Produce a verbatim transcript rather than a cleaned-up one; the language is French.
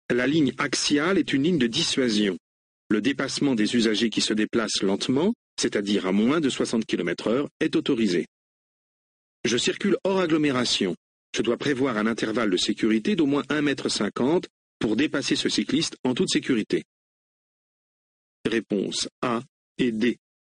La ligne axiale est une ligne de dissuasion. Le dépassement des usagers qui se déplacent lentement, c'est-à-dire à moins de soixante kilomètres heure, est autorisé. Je circule hors agglomération. Je dois prévoir un intervalle de sécurité d'au moins un mètre cinquante pour dépasser ce cycliste en toute sécurité. Réponse A et D.